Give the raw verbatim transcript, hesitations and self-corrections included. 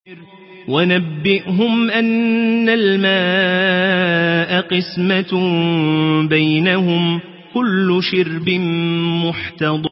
ونبئهم أن الماء قسمة بينهم كل شرب محتضر